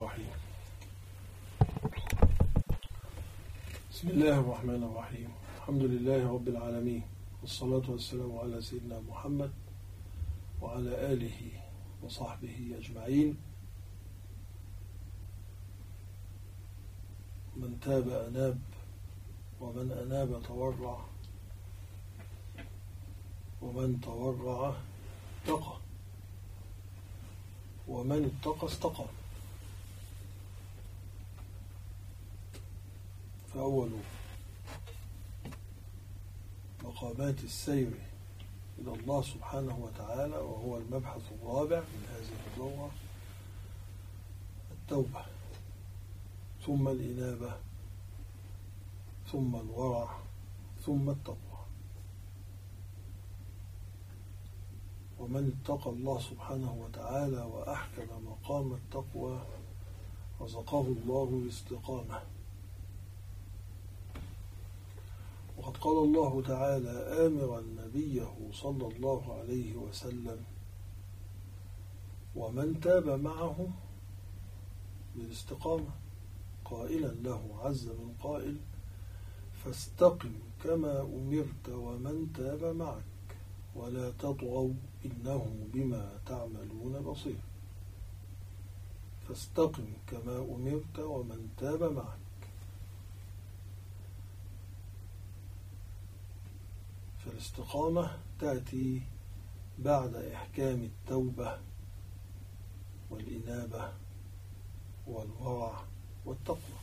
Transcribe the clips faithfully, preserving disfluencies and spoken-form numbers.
الرحيم. بسم الله الرحمن الرحيم. الحمد لله رب العالمين، والصلاة والسلام على سيدنا محمد وعلى آله وصحبه أجمعين. من تاب أناب، ومن أناب تورع، ومن تورع اتقى، ومن اتقى استقى. فأول مقامات السير إلى الله سبحانه وتعالى، وهو المبحث الرابع من هذه الدورة، التوبة، ثم الإنابة، ثم الورع، ثم التقوى. ومن اتقى الله سبحانه وتعالى وأحكم مقام التقوى رزقه الله الاستقامة. وقد قال الله تعالى آمرا نبيه صلى الله عليه وسلم: ومن تاب معه بالاستقامة، قائلا له عز من قائل: فاستقم كما أمرت ومن تاب معك ولا تطغوا إنه بما تعملون بصير. فاستقم كما أمرت ومن تاب معك. فالاستقامة تأتي بعد إحكام التوبة والإنابة والورع والتقوى.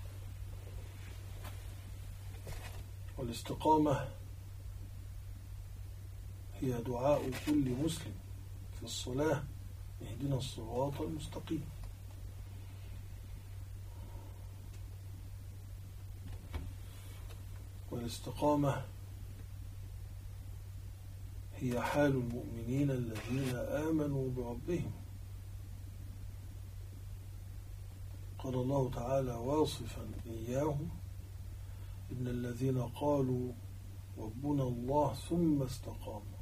والاستقامة هي دعاء كل مسلم في الصلاة: اهدنا الصراط المستقيم. والاستقامة هي حال المؤمنين الذين آمنوا بربهم. قال الله تعالى واصفا إياهم: إن الذين قالوا ربنا الله ثم استقاموا.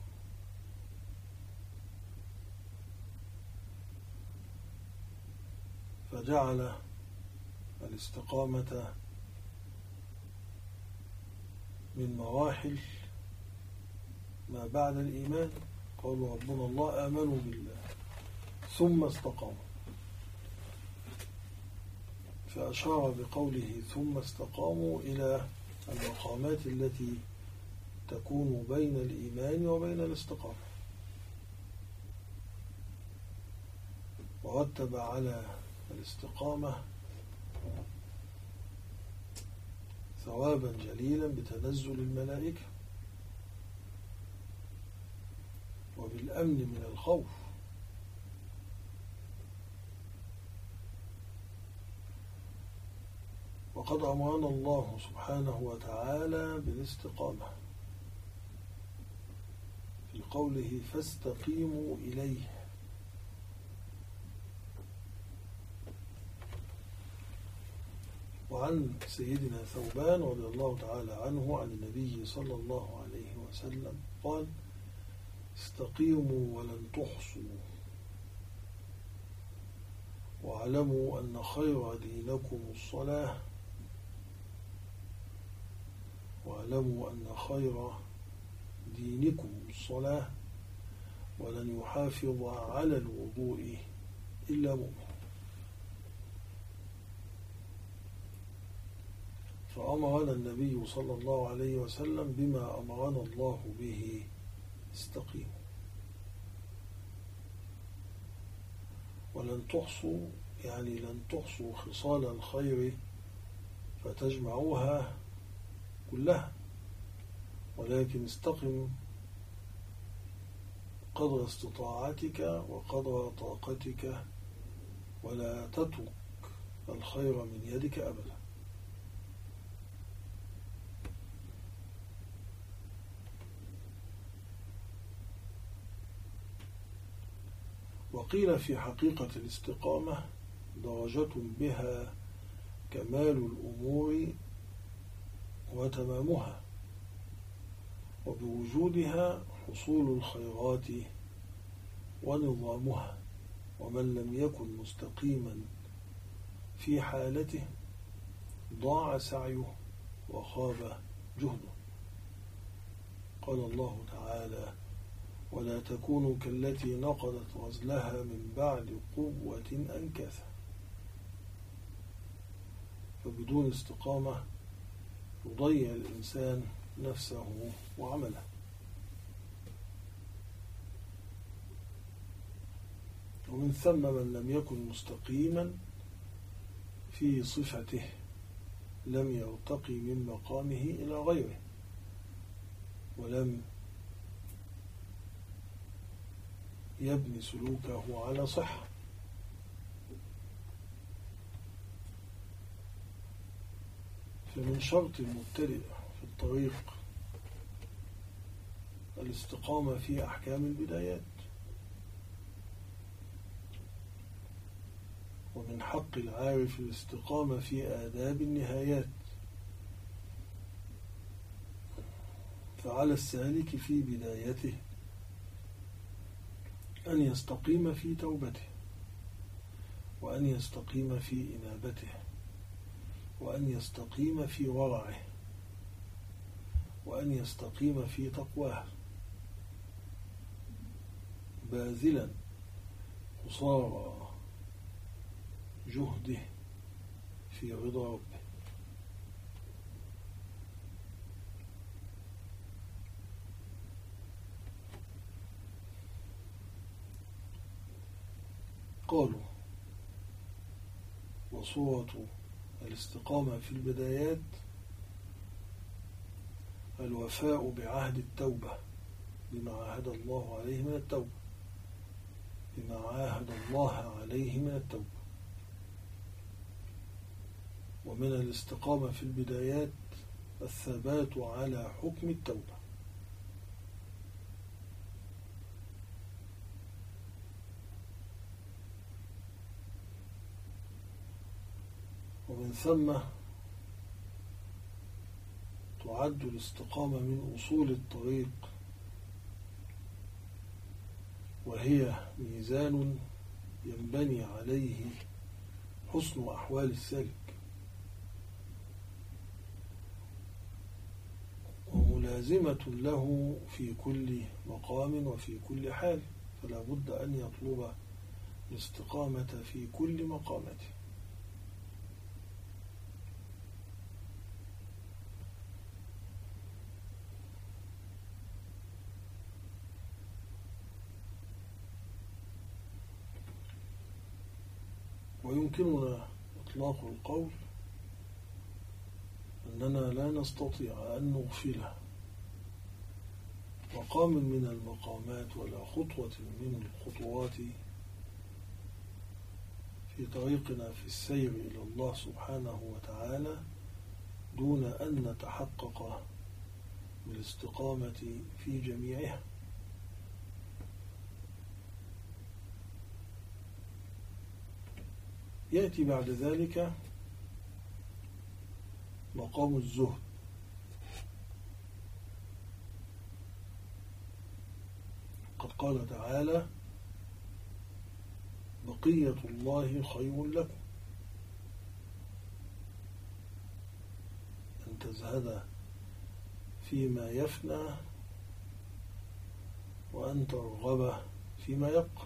فجعل الاستقامة من مراحل ما بعد الإيمان. قالوا ربنا الله، آمنوا بالله ثم استقاموا، فأشار بقوله ثم استقاموا إلى المقامات التي تكون بين الإيمان وبين الاستقامة، ورتب على الاستقامة ثوابا جليلا بتنزل الملائكة وبالأمن من الخوف. وقد أمرنا الله سبحانه وتعالى بالاستقامة في قوله فاستقيموا إليه. وعن سيدنا ثوبان رضي الله تعالى عنه عن النبي صلى الله عليه وسلم قال: استقيموا ولن تحصوا، واعلموا أن خير دينكم الصلاة، واعلموا أن خير دينكم الصلاة، ولن يحافظ على الوضوء إلا مؤمن. فأمرنا النبي صلى الله عليه وسلم بما أمرنا الله به: استقيموا. ولن تحصوا يعني لن تحصوا خصال الخير فتجمعوها كلها، ولكن استقم قدر استطاعتك وقدر طاقتك، ولا تترك الخير من يدك أبدا. وقيل في حقيقة الاستقامة درجة بها كمال الأمور وتمامها، وبوجودها حصول الخيرات ونظامها. ومن لم يكن مستقيما في حالته ضاع سعيه وخاب جهده. قال الله تعالى: ولا تكونوا كالتي نقضت غزلها من بعد قوة أنكاثا. فبدون استقامة يضيع الإنسان نفسه وعمله. ومن ثم من لم يكن مستقيما في صفته لم يرتقي من مقامه إلى غيره، ولم يبني سلوكه على صحة. فمن شرط المبتدئ في الطريق الاستقامة في أحكام البدايات، ومن حق العارف الاستقامة في آداب النهايات. فعلى السالك في بدايته أن يستقيم في توبته، وأن يستقيم في إنابته، وأن يستقيم في ورعه، وأن يستقيم في تقواه، باذلا قصارى جهده في رضا ربه. قالوا: وصورة الاستقامة في البدايات الوفاء بعهد التوبة بما عاهد الله عليه من التوبة بما عاهد الله عليه من التوبة. ومن الاستقامة في البدايات الثبات على حكم التوبة. ومن ثم تعد الاستقامة من أصول الطريق، وهي ميزان ينبني عليه حسن أحوال السالك، وملازمة له في كل مقام وفي كل حال، فلا بد أن يطلب الاستقامة في كل مقاماته. ويمكننا إطلاق القول أننا لا نستطيع أن نغفل مقام من المقامات ولا خطوة من الخطوات في طريقنا في السير إلى الله سبحانه وتعالى دون أن نتحقق بالاستقامة في جميعها. يأتي بعد ذلك مقام الزهد، قد قال تعالى: بقية الله خير لكم أن تزهد فيما يفنى وأن ترغب فيما يبقى.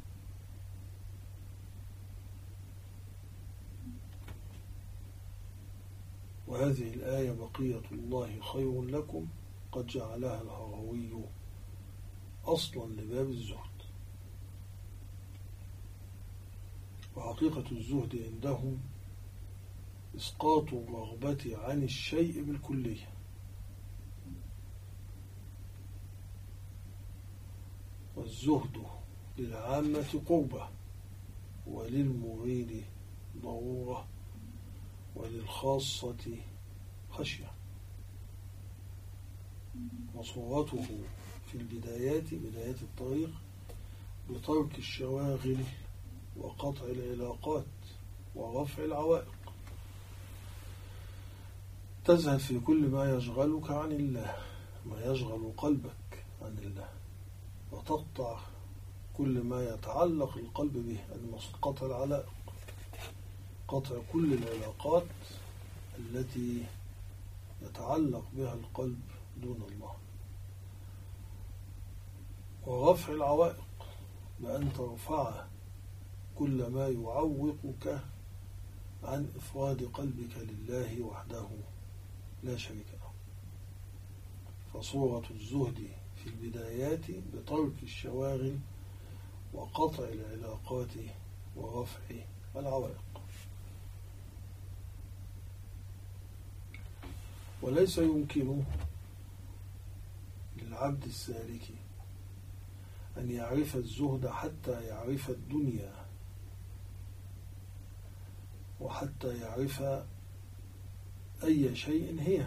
وهذه الآية بقية الله خير لكم قد جعلها الهروي أصلا لباب الزهد. وحقيقة الزهد عندهم إسقاط الرغبة عن الشيء بالكلية، والزهد للعامة قربة، وللمريد ضرورة، وللخاصة خشية. وصورته في البدايات بدايات الطريق بترك الشواغل وقطع العلاقات ورفع العوائق. تزهد في كل ما يشغلك عن الله، ما يشغل قلبك عن الله، وتقطع كل ما يتعلق القلب به، المسقط العلائق. قطع كل العلاقات التي يتعلق بها القلب دون الله، ورفع العوائق بأن ترفع كل ما يعوقك عن إفراد قلبك لله وحده لا شريك له. فصورة الزهد في البدايات بترك الشواغل وقطع العلاقات ورفع العوائق. وليس يمكن للعبد السالك أن يعرف الزهد حتى يعرف الدنيا، وحتى يعرف أي شيء هي.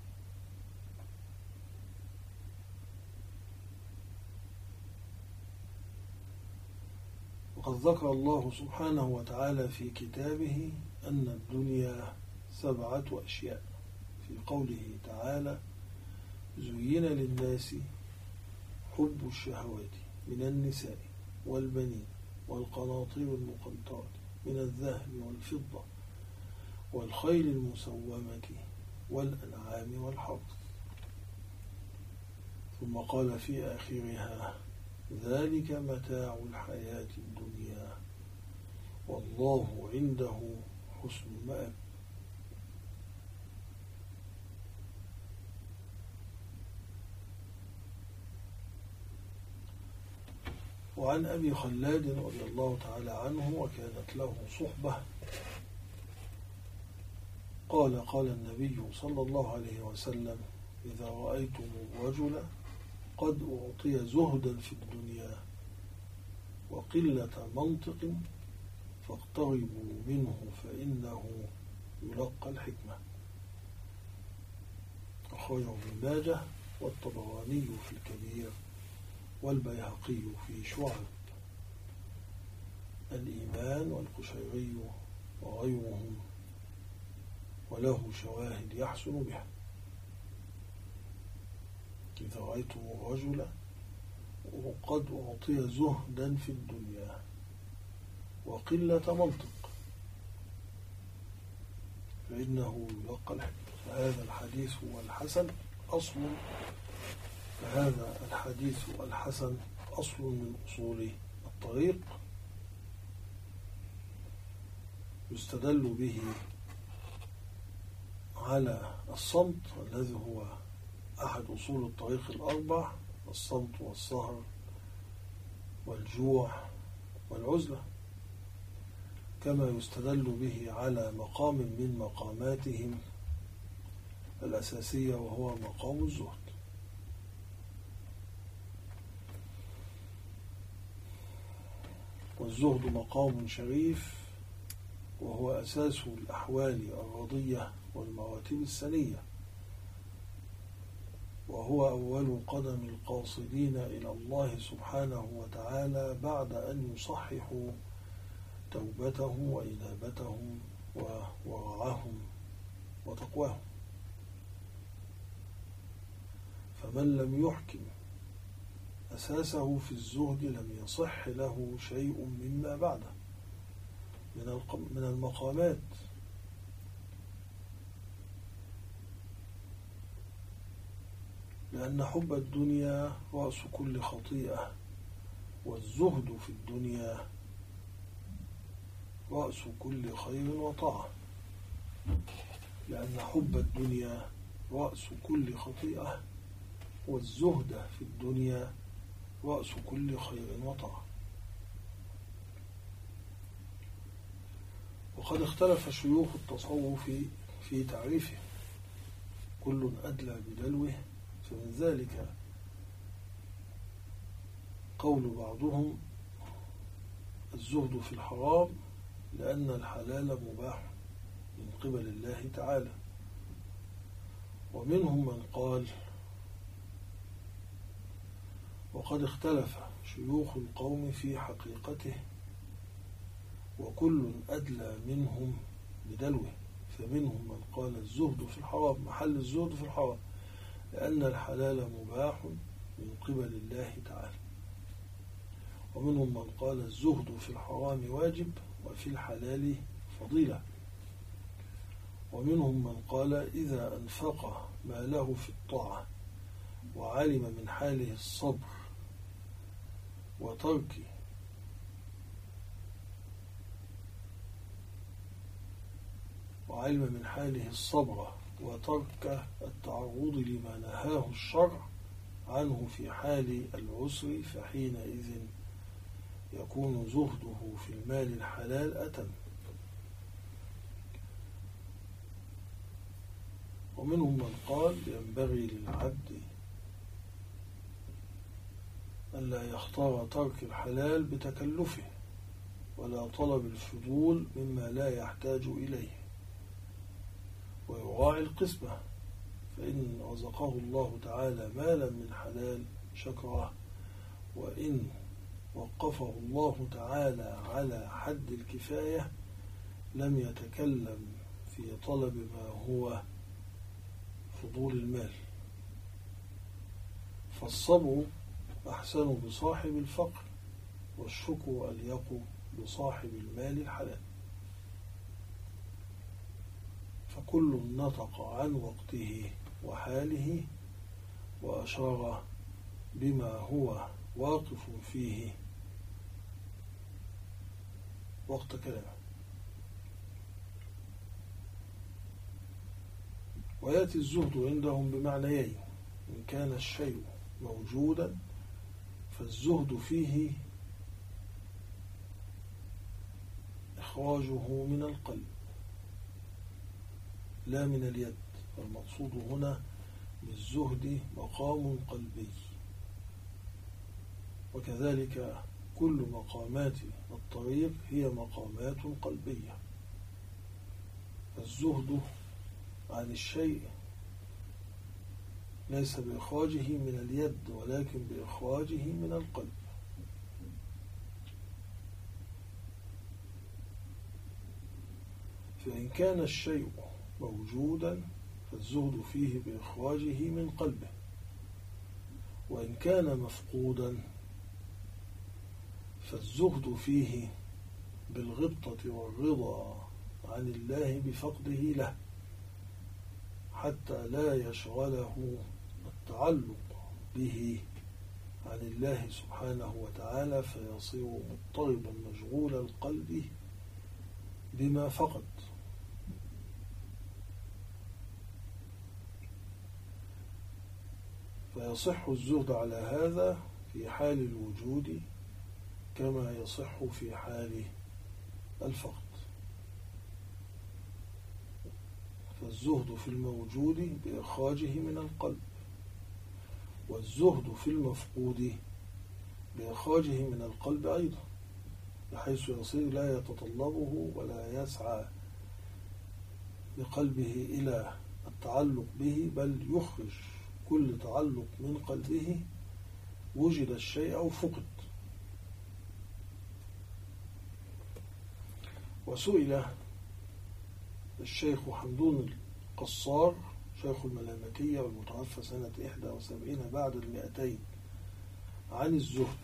وقد ذكر الله سبحانه وتعالى في كتابه أن الدنيا سبعة أشياء في قوله تعالى: زين للناس حب الشهوات من النساء والبنين والقناطير المقنطرة من الذهب والفضة والخيل المسومة والأنعام والحرث. ثم قال في آخرها: ذلك متاع الحياة الدنيا والله عنده حسن المآب. وعن أبي خلاد رضي الله تعالى عنه وكانت له صحبة قال: قال النبي صلى الله عليه وسلم: إذا رأيتم الرجل قد أعطي زهدا في الدنيا وقلة منطق فاقتربوا منه فإنه يلقى الحكمة. أخرجه ابن ماجه والطبراني في الكبير والبيهقي في شعب الإيمان والقشيري وغيرهم، وله شواهد يحسن بها. إذا رأيتم الرجل وقد أعطي زهدا في الدنيا وقلة منطق فإنه يلقى الحكمة. فهذا الحديث هو الحسن أصل فهذا الحديث الحسن أصل من أصول الطريق يستدل به على الصمت الذي هو أحد أصول الطريق الأربع: الصمت والسهر والجوع والعزلة، كما يستدل به على مقام من مقاماتهم الأساسية وهو مقام الزهد. والزهد مقام شريف وهو أساس الأحوال الرضية والمراتب السنية، وهو أول قدم القاصدين إلى الله سبحانه وتعالى بعد أن يصححوا توبتهم وإنابتهم وورعهم وتقواهم. فمن لم يحكم أساسه في الزهد لم يصح له شيء مما بعده من المقامات، لأن حب الدنيا رأس كل خطيئة، والزهد في الدنيا رأس كل خير وطاعة. لأن حب الدنيا رأس كل خطيئة، والزهد في الدنيا رأس كل خير وطاعة. وقد اختلف شيوخ التصوف في تعريفه، كل أدلى بدلوه. فمن ذلك قول بعضهم: الزهد في الحرام لأن الحلال مباح من قبل الله تعالى. ومنهم من قال: وقد اختلف شيوخ القوم في حقيقته وكل أدلى منهم بدلوه. فمنهم من قال: الزهد في الحرام، محل الزهد في الحرام لأن الحلال مباح من قبل الله تعالى. ومنهم من قال: الزهد في الحرام واجب وفي الحلال فضيلة. ومنهم من قال إذا أنفق ماله في الطاعة وعلم من حاله الصبر وترك وعلم من حاله الصبر وترك التعرض لما نهاه الشرع عنه في حال العسر، فحينئذ يكون زهده في المال الحلال أتم. ومنهم من قال ينبغي للعبد ألا يختار ترك الحلال بتكلفه ولا طلب الفضول مما لا يحتاج إليه، ويراعي القسمة، فإن رزقه الله تعالى مالا من حلال شكره، وإن وقفه الله تعالى على حد الكفاية لم يتكلم في طلب ما هو فضول المال. فالصبر أحسن بصاحب الفقر، والشكر أليق بصاحب المال الحلال. فكل نطق عن وقته وحاله وأشار بما هو واقف فيه وقت كلامه. ويأتي الزهد عندهم بمعنيين: إن كان الشيء موجودا فالزهد فيه إخراجه من القلب لا من اليد، والمقصود هنا بالزهد مقام قلبي، وكذلك كل مقامات الطريق هي مقامات قلبية. الزهد عن الشيء ليس بإخراجه من اليد، ولكن بإخراجه من القلب. فإن كان الشيء موجودا فالزهد فيه بإخراجه من قلبه، وإن كان مفقودا فالزهد فيه بالغبطة والرضا عن الله بفقده له، حتى لا يشغله التعلق به عن الله سبحانه وتعالى، فيصير مضطربا مشغول القلب بما فقد. فيصح الزهد على هذا في حال الوجود كما يصح في حال الفقد. فالزهد في الموجود بإخراجه من القلب، والزهد في المفقود بإخراجه من القلب أيضا، بحيث يصير لا يتطلبه ولا يسعى بقلبه إلى التعلق به، بل يخرج كل تعلق من قلبه وجد الشيء أو فقد. وسئل الشيخ حمدون القصار شيخ الملامتية والمتوفى سنة إحدى وسبعين بعد المئتين عن الزهد،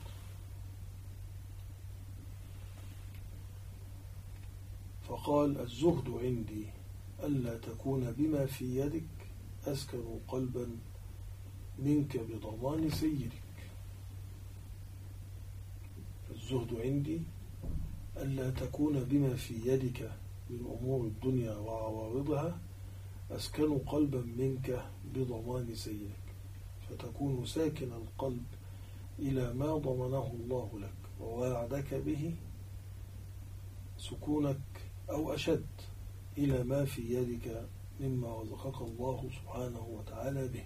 فقال: الزهد عندي ألا تكون بما في يدك أسكن قلبا منك بضمان سيدك. الزهد عندي ألا تكون بما في يدك من أمور الدنيا وعوارضها أسكن قلبا منك بضمان سيدك، فتكون ساكن القلب إلى ما ضمنه الله لك ووعدك به سكونك، أو أشد إلى ما في يدك مما رزقك الله سبحانه وتعالى به،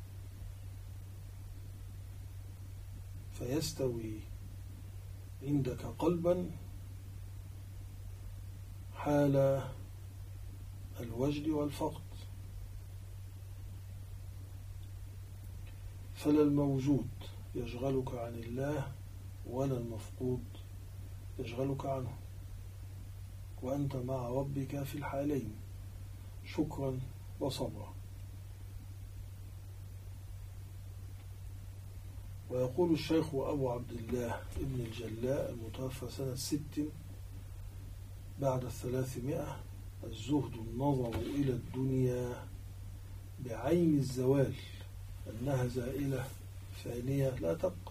فيستوي عندك قلبا حال الوجد والفقد. فلا الموجود يشغلك عن الله ولا المفقود يشغلك عنه، وأنت مع ربك في الحالين شكرا وصبرا. ويقول الشيخ أبو عبد الله ابن الجلاء المتوفى سنة ست بعد الثلاثمائة الزهد النظر إلى الدنيا بعين الزوال، أنها زائلة ثانية لا تبقى،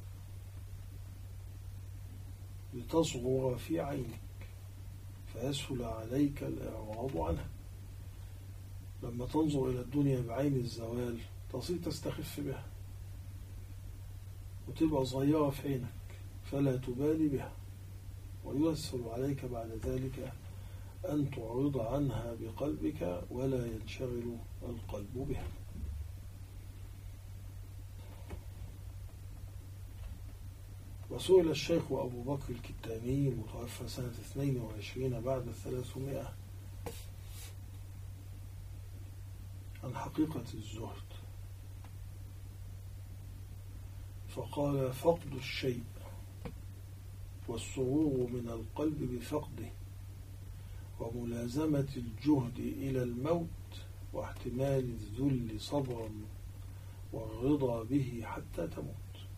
لتصغر في عينك فيسهل عليك الإعراض عنها. لما تنظر إلى الدنيا بعين الزوال تصير تستخف بها وتبقى صغيرة في عينك فلا تبالي بها، ويسهل عليك بعد ذلك أن تعرض عنها بقلبك ولا ينشغل القلب بها. وسئل الشيخ أبو بكر الكتاني المتوفى سنة اثنين وعشرين بعد الثلاثمائة عن حقيقة الزهد، فقال: فقد الشيء والسرور من القلب بفقده، وملازمة الجهد إلى الموت، واحتمال الذل صبرا والرضا به حتى تموت.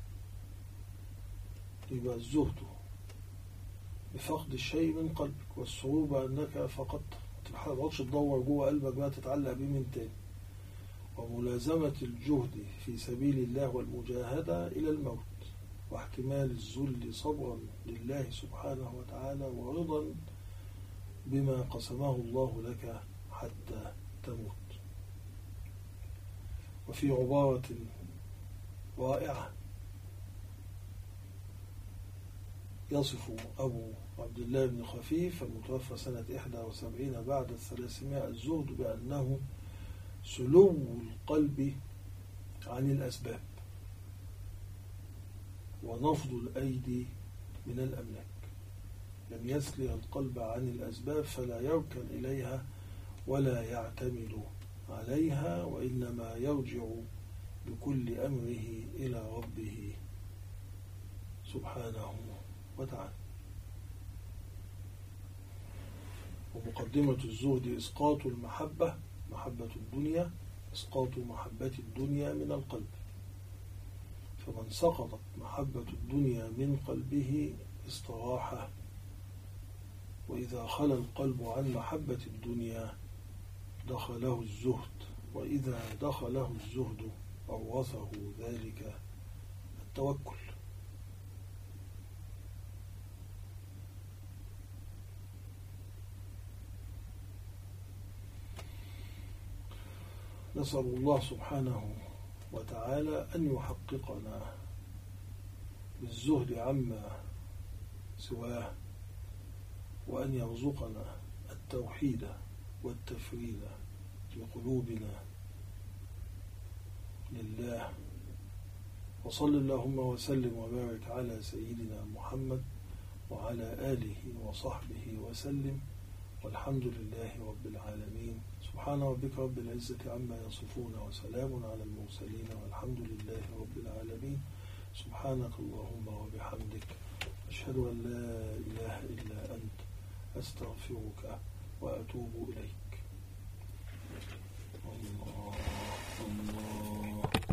يبقى الزهد بفقد الشيء من قلبك، والسرور بأنك فقدت، ما تقعدش تدور جوه قلبك بقى تتعلق بيه من تاني. وملازمة الجهد في سبيل الله والمجاهدة إلى الموت، واحتمال الذل صبرا لله سبحانه وتعالى ورضا بما قسمه الله لك حتى تموت. وفي عبارة رائعة يصف أبو عبد الله بن خفيف المتوفى سنة إحدى وسبعين بعد الثلاثمائة الزهد بأنه سلو القلب عن الأسباب ونفض الأيدي من الأملاك. لم يسلي القلب عن الأسباب فلا يركن إليها ولا يعتمد عليها، وإنما يرجع بكل أمره إلى ربه سبحانه وتعالى. ومقدمة الزهد إسقاط المحبة، محبة الدنيا، إسقاط محبة الدنيا من القلب، فمن سقطت محبة الدنيا من قلبه استراح، وإذا خلا القلب عن محبة الدنيا دخله الزهد، وإذا دخله الزهد أورثه ذلك التوكل. نسأل الله سبحانه وتعالى أن يحققنا بالزهد عما سواه، وأن يرزقنا التوحيد والتفريد بقلوبنا لله. وصل اللهم وسلم وبارك على سيدنا محمد وعلى آله وصحبه وسلم، والحمد لله رب العالمين. سبحان ربك رب العزة عما يصفون، وسلام على المرسلين، والحمد لله رب العالمين. سبحانك اللهم وبحمدك، أشهد أن لا إله إلا أنت، أستغفرك وأتوب إليك. الله الله.